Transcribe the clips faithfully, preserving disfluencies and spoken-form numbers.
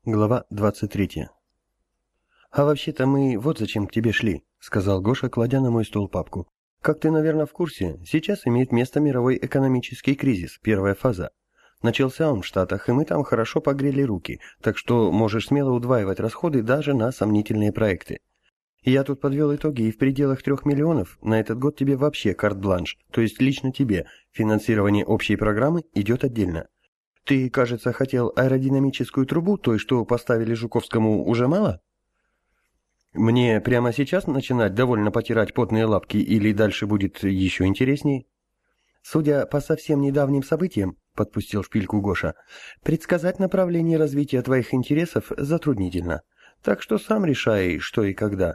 Глава двадцать третья. «А вообще-то мы вот зачем к тебе шли», — сказал Гоша, кладя на мой стол папку. «Как ты, наверное, в курсе, сейчас имеет место мировой экономический кризис, первая фаза. Начался он в Штатах, и мы там хорошо погрели руки, так что можешь смело удваивать расходы даже на сомнительные проекты. Я тут подвел итоги, и в пределах трех миллионов на этот год тебе вообще карт-бланш, то есть лично тебе, финансирование общей программы идет отдельно. Ты, кажется, хотел аэродинамическую трубу, той, что поставили Жуковскому, уже мало? Мне прямо сейчас начинать довольно потирать потные лапки или дальше будет еще интересней? Судя по совсем недавним событиям, подпустил шпильку Гоша, предсказать направление развития твоих интересов затруднительно. Так что сам решай, что и когда.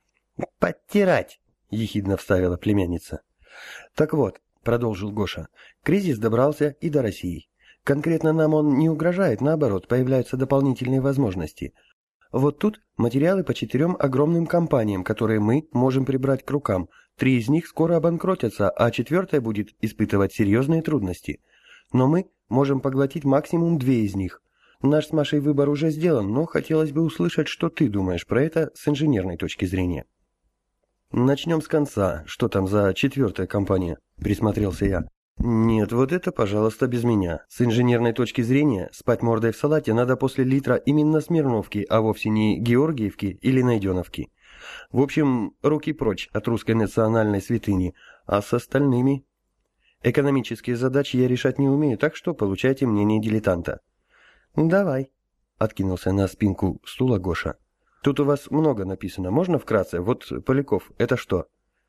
Подтирать, ехидно вставила племянница. Так вот, продолжил Гоша, кризис добрался и до России. Конкретно нам он не угрожает, наоборот, появляются дополнительные возможности. Вот тут материалы по четырем огромным компаниям, которые мы можем прибрать к рукам. Три из них скоро обанкротятся, а четвертая будет испытывать серьезные трудности. Но мы можем поглотить максимум две из них. Наш с Машей выбор уже сделан, но хотелось бы услышать, что ты думаешь про это с инженерной точки зрения. Начнем с конца. Что там за четвертая компания? Присмотрелся я. Нет, вот это, пожалуйста, без меня. С инженерной точки зрения, спать мордой в салате надо после литра именно Смирновки, а вовсе не Георгиевки или Найденовки. В общем, руки прочь от русской национальной святыни, а с остальными... Экономические задачи я решать не умею, так что получайте мнение дилетанта. Давай, откинулся на спинку стула Гоша. Тут у вас много написано, можно вкратце? Вот, Поляков, это что?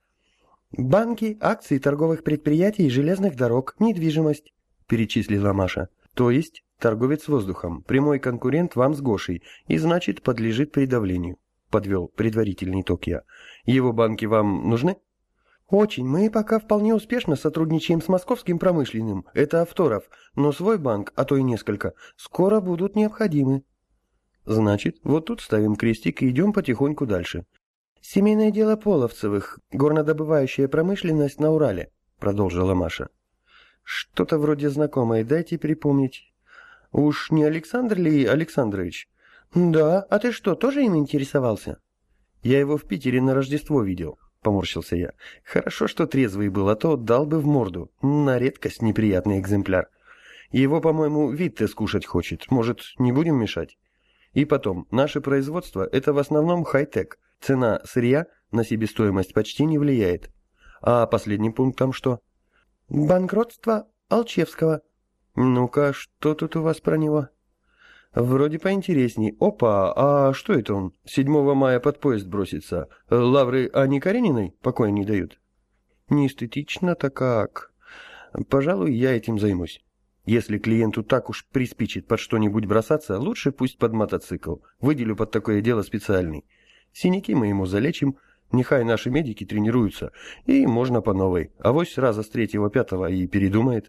«Банки, акции торговых предприятий и железных дорог, недвижимость», – перечислила Маша. «То есть торговец воздухом, прямой конкурент вам с Гошей, и значит подлежит придавлению», – подвел предварительный итог я. «Его банки вам нужны?» «Очень. Мы пока вполне успешно сотрудничаем с Московским промышленным. Это Авторов, но свой банк, а то и несколько, скоро будут необходимы». «Значит, вот тут ставим крестик и идем потихоньку дальше». «Семейное дело Половцевых, горнодобывающая промышленность на Урале», — продолжила Маша. «Что-то вроде знакомое, дайте припомнить. Уж не Александр ли Александрович?» «Да, а ты что, тоже им интересовался?» «Я его в Питере на Рождество видел», — поморщился я. «Хорошо, что трезвый был, а то дал бы в морду. На редкость неприятный экземпляр. Его, по-моему, Витте скушать хочет. Может, не будем мешать? И потом, наше производство — это в основном хай-тек. Цена сырья на себестоимость почти не влияет. А последним пунктом что? Банкротство Алчевского. Ну-ка, что тут у вас про него? Вроде поинтересней. Опа, а что это он? седьмого мая под поезд бросится. Лавры Ани Карениной покоя не дают. Не эстетично-то как. Пожалуй, я этим займусь. Если клиенту так уж приспичит под что-нибудь бросаться, лучше пусть под мотоцикл. Выделю под такое дело специальный. Синяки мы ему залечим, нехай наши медики тренируются, и можно по новой. Авось раза с третьего-пятого и передумает.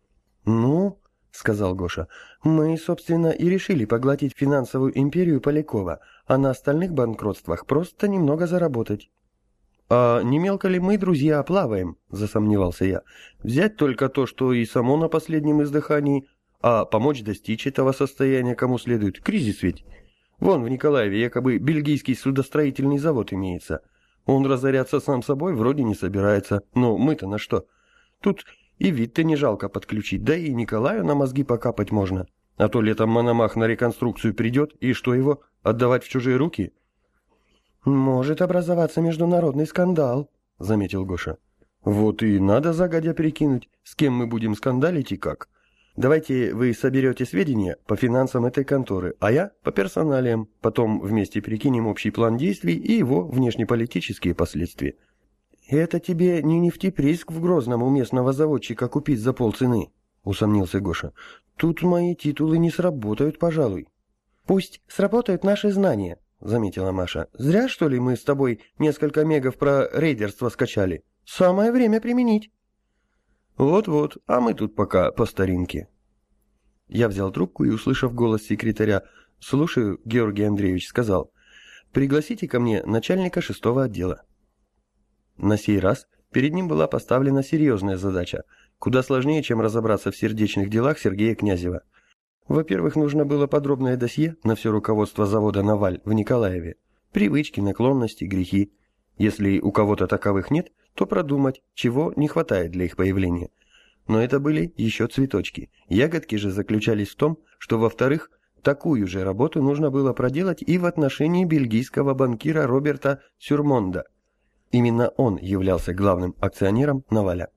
«Ну, — сказал Гоша, — мы, собственно, и решили поглотить финансовую империю Полякова, а на остальных банкротствах просто немного заработать». «А не мелко ли мы, друзья, плаваем?» — засомневался я. «Взять только то, что и само на последнем издыхании, а помочь достичь этого состояния кому следует. Кризис ведь». Вон в Николаеве якобы бельгийский судостроительный завод имеется. Он разоряться сам собой вроде не собирается, но мы-то на что? Тут и вид-то не жалко подключить, да и Николаю на мозги покапать можно. А то летом Мономах на реконструкцию придет, и что его, отдавать в чужие руки? «Может образоваться международный скандал», — заметил Гоша. «Вот и надо загодя перекинуть, с кем мы будем скандалить и как. Давайте вы соберете сведения по финансам этой конторы, а я по персоналиям. Потом вместе перекинем общий план действий и его внешнеполитические последствия». «Это тебе не нефтеприск в Грозном у местного заводчика купить за полцены», — усомнился Гоша. «Тут мои титулы не сработают, пожалуй». «Пусть сработают наши знания», — заметила Маша. «Зря, что ли, мы с тобой несколько мегов про рейдерство скачали? Самое время применить». «Вот-вот, а мы тут пока по старинке». Я взял трубку и, услышав голос секретаря, «Слушаю, Георгий Андреевич», сказал, «Пригласите ко мне начальника шестого отдела». На сей раз перед ним была поставлена серьезная задача, куда сложнее, чем разобраться в сердечных делах Сергея Князева. Во-первых, нужно было подробное досье на все руководство завода «Наваль» в Николаеве. Привычки, наклонности, грехи. Если у кого-то таковых нет, то продумать, чего не хватает для их появления. Но это были еще цветочки. Ягодки же заключались в том, что, во-вторых, такую же работу нужно было проделать и в отношении бельгийского банкира Роберта Сюрмонда. Именно он являлся главным акционером «Наваля».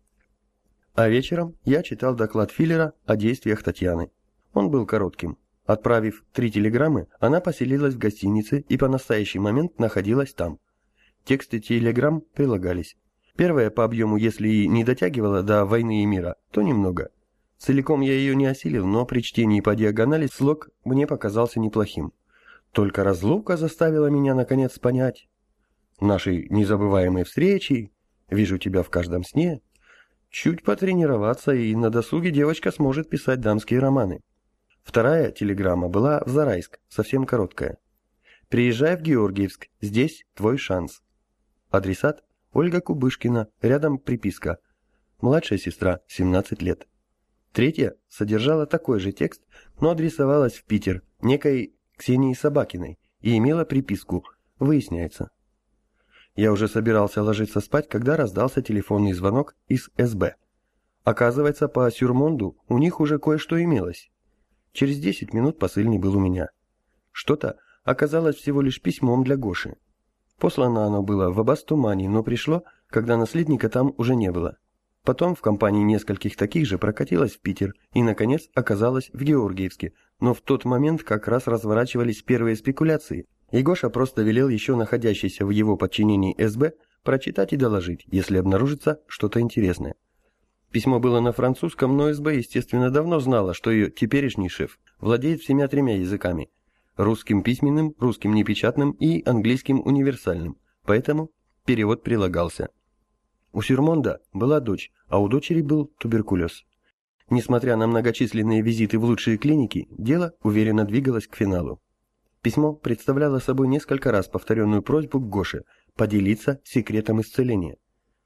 А вечером я читал доклад Филлера о действиях Татьяны. Он был коротким. Отправив три телеграммы, она поселилась в гостинице и по настоящий момент находилась там. Тексты телеграмм прилагались. Первая по объему, если и не дотягивала до «Войны и мира», то немного. Целиком я ее не осилил, но при чтении по диагонали слог мне показался неплохим. Только разлука заставила меня наконец понять. Наши незабываемые встречи, вижу тебя в каждом сне. Чуть потренироваться, и на досуге девочка сможет писать дамские романы. Вторая телеграмма была в Зарайск, совсем короткая. «Приезжай в Георгиевск, здесь твой шанс». Адресат – Ольга Кубышкина, рядом приписка. Младшая сестра, семнадцать лет. Третья содержала такой же текст, но адресовалась в Питер, некой Ксении Собакиной, и имела приписку «Выясняется». Я уже собирался ложиться спать, когда раздался телефонный звонок из эс бэ. Оказывается, по Сюрмонду у них уже кое-что имелось. Через десять минут посыльный был у меня. Что-то оказалось всего лишь письмом для Гоши. Послано оно было в Абастумане, но пришло, когда наследника там уже не было. Потом в компании нескольких таких же прокатилось в Питер и, наконец, оказалось в Георгиевске, но в тот момент как раз разворачивались первые спекуляции, и Гоша просто велел еще находящейся в его подчинении эс бэ прочитать и доложить, если обнаружится что-то интересное. Письмо было на французском, но эс бэ, естественно, давно знала, что ее теперешний шеф владеет всеми тремя языками – русским письменным, русским непечатным и английским универсальным, поэтому перевод прилагался. У Сюрмонда была дочь, а у дочери был туберкулез. Несмотря на многочисленные визиты в лучшие клиники, дело уверенно двигалось к финалу. Письмо представляло собой несколько раз повторенную просьбу к Гоше поделиться секретом исцеления.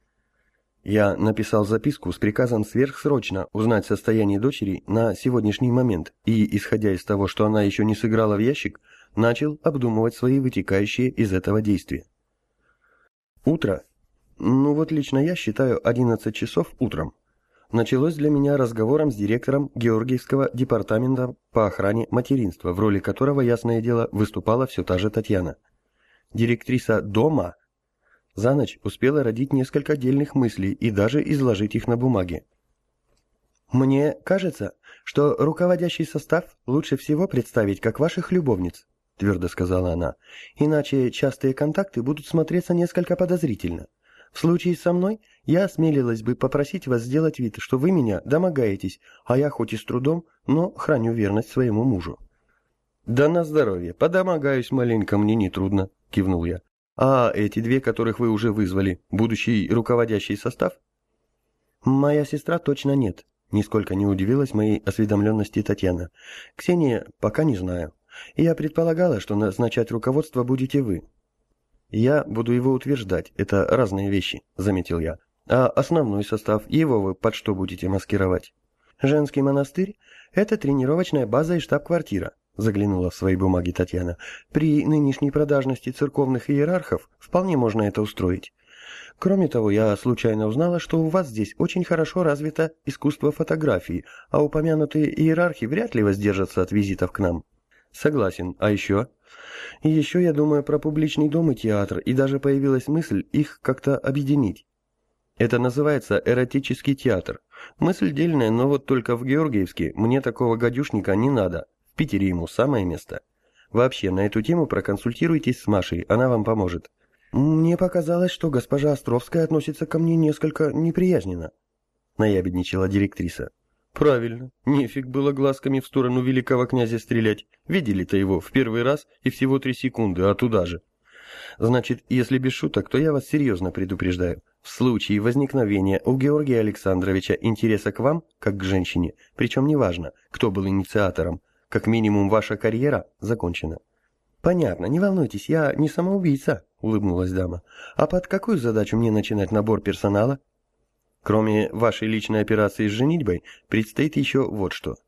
Я написал записку с приказом сверхсрочно узнать состояние дочери на сегодняшний момент и, исходя из того, что она еще не сыграла в ящик, начал обдумывать свои вытекающие из этого действия. Утро, ну вот лично я считаю одиннадцать часов утром, началось для меня разговором с директором Георгиевского департамента по охране материнства, в роли которого, ясное дело, выступала все та же Татьяна. Директриса дома за ночь успела родить несколько отдельных мыслей и даже изложить их на бумаге. «Мне кажется, что руководящий состав лучше всего представить как ваших любовниц», твердо сказала она, «иначе частые контакты будут смотреться несколько подозрительно. В случае со мной я осмелилась бы попросить вас сделать вид, что вы меня домогаетесь, а я хоть и с трудом, но храню верность своему мужу». «Да на здоровье, подомогаюсь маленько, мне нетрудно», кивнул я. «А эти две, которых вы уже вызвали, будущий руководящий состав?» «Моя сестра точно нет», нисколько не удивилась моей осведомленности Татьяна. «Ксения, пока не знаю. Я предполагала, что назначать руководство будете вы». «Я буду его утверждать, это разные вещи», заметил я. «А основной состав, его вы под что будете маскировать?» «Женский монастырь – это тренировочная база и штаб-квартира», заглянула в свои бумаги Татьяна. «При нынешней продажности церковных иерархов вполне можно это устроить. Кроме того, я случайно узнала, что у вас здесь очень хорошо развито искусство фотографии, а упомянутые иерархи вряд ли воздержатся от визитов к нам». «Согласен. А еще?» «И еще я думаю про публичный дом и театр, и даже появилась мысль их как-то объединить. Это называется эротический театр. Мысль дельная, но вот только в Георгиевске мне такого гадюшника не надо. В Питере ему самое место. Вообще, на эту тему проконсультируйтесь с Машей, она вам поможет». «Мне показалось, что госпожа Островская относится ко мне несколько неприязненно», наябедничала директриса. «Правильно, нефиг было глазками в сторону великого князя стрелять. Видели-то его в первый раз и всего три секунды, а туда же. Значит, если без шуток, то я вас серьезно предупреждаю. В случае возникновения у Георгия Александровича интереса к вам, как к женщине, причем неважно, кто был инициатором, как минимум ваша карьера закончена». «Понятно, не волнуйтесь, я не самоубийца», — улыбнулась дама. «А под какую задачу мне начинать набор персонала?» «Кроме вашей личной операции с женитьбой, предстоит еще вот что.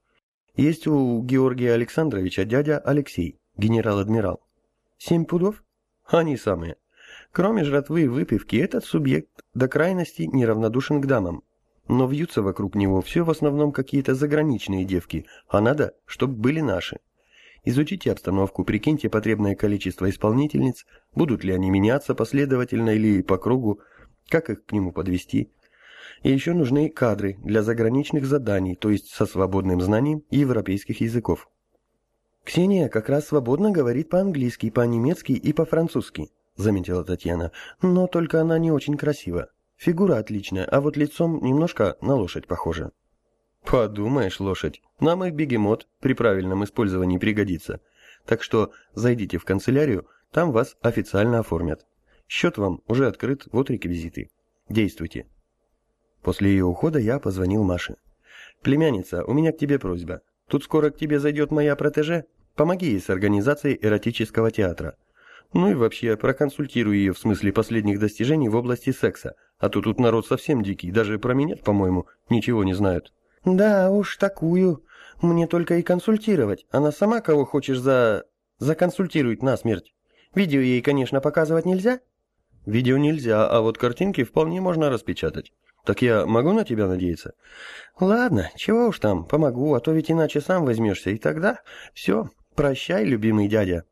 Есть у Георгия Александровича дядя Алексей, генерал-адмирал. Семь пудов? Они самые. Кроме жратвы и выпивки, этот субъект до крайности неравнодушен к дамам. Но вьются вокруг него все в основном какие-то заграничные девки, а надо, чтобы были наши. Изучите обстановку, прикиньте потребное количество исполнительниц, будут ли они меняться последовательно или по кругу, как их к нему подвести. И еще нужны кадры для заграничных заданий, то есть со свободным знанием европейских языков. «Ксения как раз свободно говорит по-английски, по-немецки и по-французски», заметила Татьяна, «но только она не очень красива. Фигура отличная, а вот лицом немножко на лошадь похожа». «Подумаешь, лошадь, нам и бегемот при правильном использовании пригодится. Так что зайдите в канцелярию, там вас официально оформят. Счет вам уже открыт, вот реквизиты. Действуйте». После ее ухода я позвонил Маше. «Племянница, у меня к тебе просьба. Тут скоро к тебе зайдет моя протеже. Помоги ей с организацией эротического театра. Ну и вообще, проконсультируй ее в смысле последних достижений в области секса. А то тут народ совсем дикий, даже про меня, по-моему, ничего не знают». «Да уж, такую. Мне только и консультировать. Она сама кого хочешь за... законсультирует насмерть. Видео ей, конечно, показывать нельзя?» «Видео нельзя, а вот картинки вполне можно распечатать. Так я могу на тебя надеяться?» «Ладно, чего уж там, помогу, а то ведь иначе сам возьмешься, и тогда... Все, прощай, любимый дядя».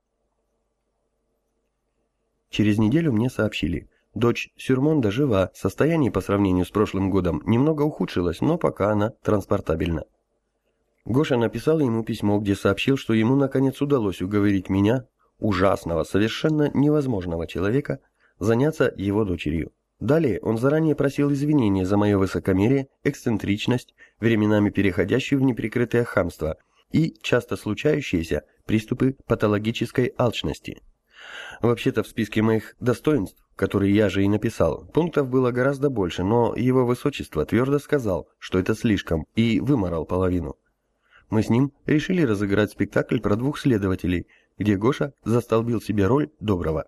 Через неделю мне сообщили. Дочь Сюрмонда жива, состояние по сравнению с прошлым годом немного ухудшилось, но пока она транспортабельна. Гоша написал ему письмо, где сообщил, что ему наконец удалось уговорить меня, ужасного, совершенно невозможного человека, заняться его дочерью. Далее он заранее просил извинения за мое высокомерие, эксцентричность, временами переходящую в неприкрытое хамство и часто случающиеся приступы патологической алчности. Вообще-то в списке моих достоинств, которые я же и написал, пунктов было гораздо больше, но его высочество твердо сказал, что это слишком, и выморал половину. Мы с ним решили разыграть спектакль про двух следователей, где Гоша застолбил себе роль доброго.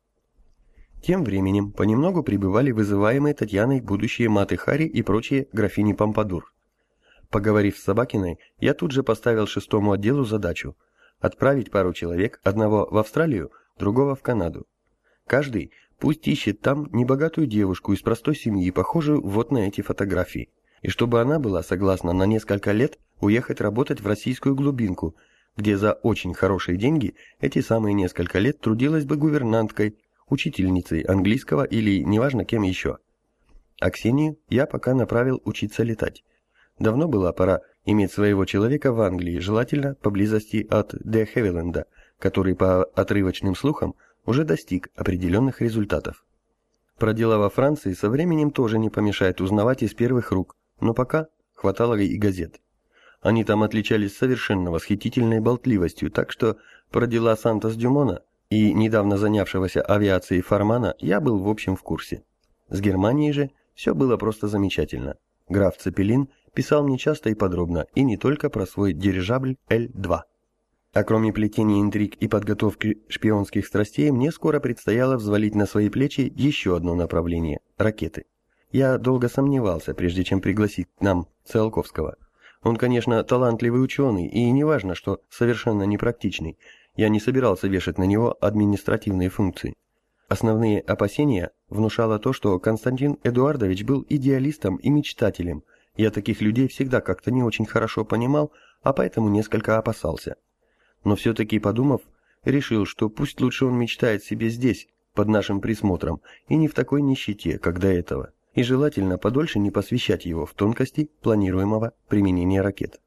Тем временем понемногу прибывали вызываемые Татьяной будущие маты Хари и прочие графини Помпадур. Поговорив с Собакиной, я тут же поставил шестому отделу задачу отправить пару человек, одного в Австралию, другого в Канаду. Каждый пусть ищет там небогатую девушку из простой семьи, похожую вот на эти фотографии, и чтобы она была согласна на несколько лет уехать работать в российскую глубинку, где за очень хорошие деньги эти самые несколько лет трудилась бы гувернанткой, учительницей английского или неважно кем еще. А Ксению я пока направил учиться летать. Давно была пора иметь своего человека в Англии, желательно поблизости от Де Хевиленда, который по отрывочным слухам уже достиг определенных результатов. Про дела во Франции со временем тоже не помешает узнавать из первых рук, но пока хватало и газет. Они там отличались совершенно восхитительной болтливостью, так что про дела Сантос-Дюмона и недавно занявшегося авиацией Фармана я был в общем в курсе. С Германией же все было просто замечательно. Граф Цепелин писал мне часто и подробно, и не только про свой дирижабль Эль два. А кроме плетения интриг и подготовки шпионских страстей, мне скоро предстояло взвалить на свои плечи еще одно направление – ракеты. Я долго сомневался, прежде чем пригласить к нам Циолковского. Он, конечно, талантливый ученый, и неважно, что совершенно непрактичный. Я не собирался вешать на него административные функции. Основные опасения внушало то, что Константин Эдуардович был идеалистом и мечтателем. Я таких людей всегда как-то не очень хорошо понимал, а поэтому несколько опасался. Но все-таки, подумав, решил, что пусть лучше он мечтает себе здесь, под нашим присмотром, и не в такой нищете, как до этого, и желательно подольше не посвящать его в тонкости планируемого применения ракет.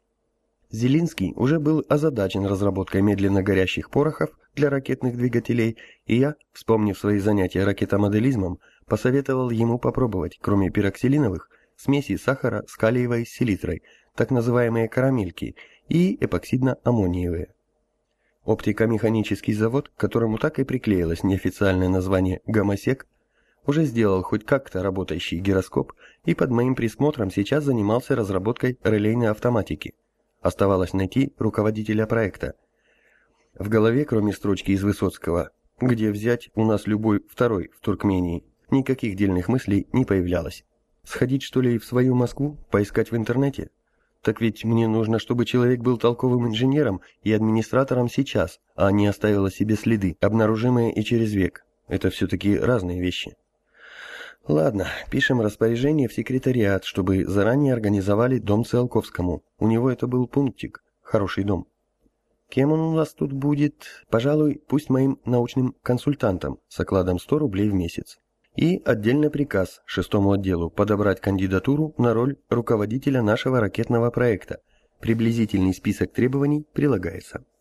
Зелинский уже был озадачен разработкой медленно горящих порохов для ракетных двигателей, и я, вспомнив свои занятия ракетомоделизмом, посоветовал ему попробовать, кроме пироксилиновых, смеси сахара с калиевой селитрой, так называемые карамельки, и эпоксидно-аммониевые. Оптико-механический завод, к которому так и приклеилось неофициальное название «Гомосек», уже сделал хоть как-то работающий гироскоп и под моим присмотром сейчас занимался разработкой релейной автоматики. Оставалось найти руководителя проекта. В голове, кроме строчки из Высоцкого «Где взять у нас любой второй в Туркмении», никаких дельных мыслей не появлялось. Сходить, что ли, в свою Москву, поискать в интернете? Так ведь мне нужно, чтобы человек был толковым инженером и администратором сейчас, а не оставил о себе следы, обнаружимые и через век. Это все-таки разные вещи. Ладно, пишем распоряжение в секретариат, чтобы заранее организовали дом Циолковскому. У него это был пунктик. Хороший дом. Кем он у нас тут будет? Пожалуй, пусть моим научным консультантом с окладом сто рублей в месяц. И отдельный приказ шестому отделу подобрать кандидатуру на роль руководителя нашего ракетного проекта. Приблизительный список требований прилагается.